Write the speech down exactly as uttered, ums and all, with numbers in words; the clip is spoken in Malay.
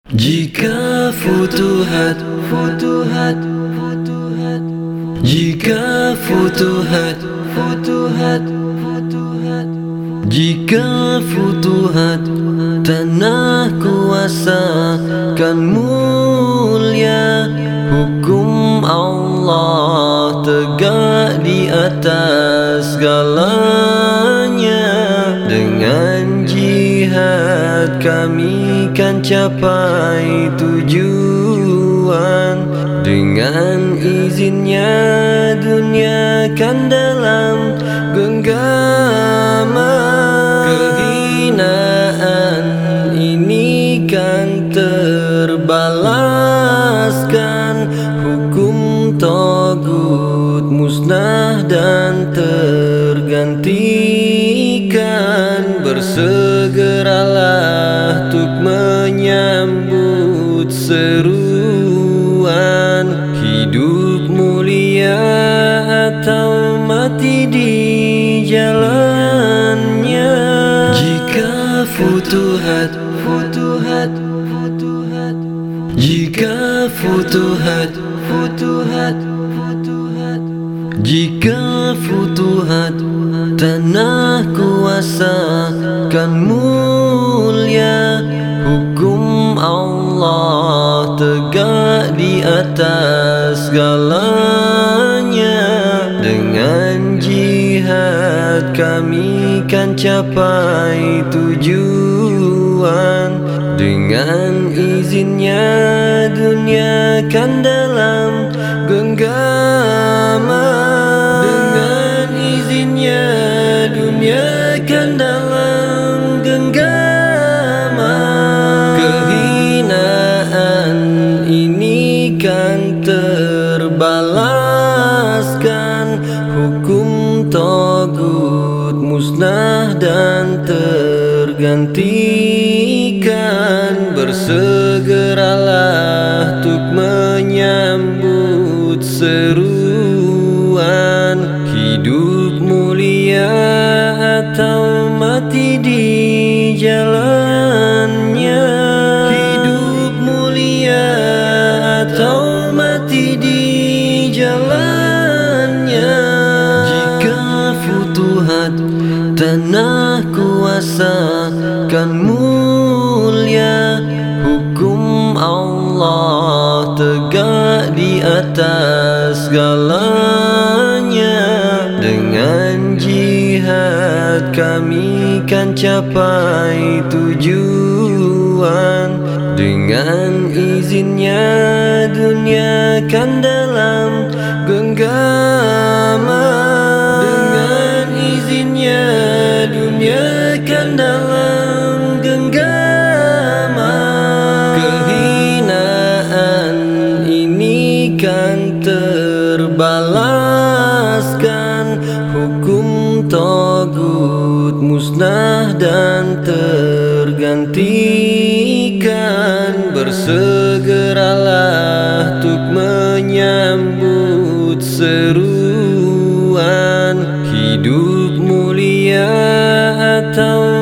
Jika futuhat, futuhat, futuhat, jika futuhat, futuhat, futuhat, jika futuhat, tanah kuasa kan mulia, hukum Allah tegak di atas segalanya. Dengan jihad kami kan capai tujuan, dengan izinnya dunia kan dalam genggaman. Kehinaan ini kan terbalaskan, hukum tagut musnah dan tergantikan. Bersegeralah untuk menyambut seruan, hidup mulia atau mati di jalannya. Jika futuhat, futuhat, futuhat, jika futuhat, futuhat, futuhat, jika futuhat, tanah kuasa kan mulia, hukum Allah tegak di atas segalanya. Dengan jihad kami kan capai tujuan, dengan izinnya dunia kan dalam genggaman. Dengan izinnya dunia kan dalam genggaman. Kehinaan ini kan terbalaskan, hukum tagut musnah dan tergantikan. Bersegeralah untuk menyambut seruan, hidup mulia atau mati di jalannya. Hidup mulia atau mati di jalannya. Jika futuhat, tanah kuasa kan mulia, hukum Allah tegak di atas segalanya. Dengan jihad kami kan capai tujuan, dengan izinnya dunia kan dalam genggaman. Dengan izinnya dunia kan dalam genggaman. Kehinaan ini kan terbalaskan, hukum tagut musnah dan tergantikan. Bersegeralah untuk menyambut seruan, hidup mulia atau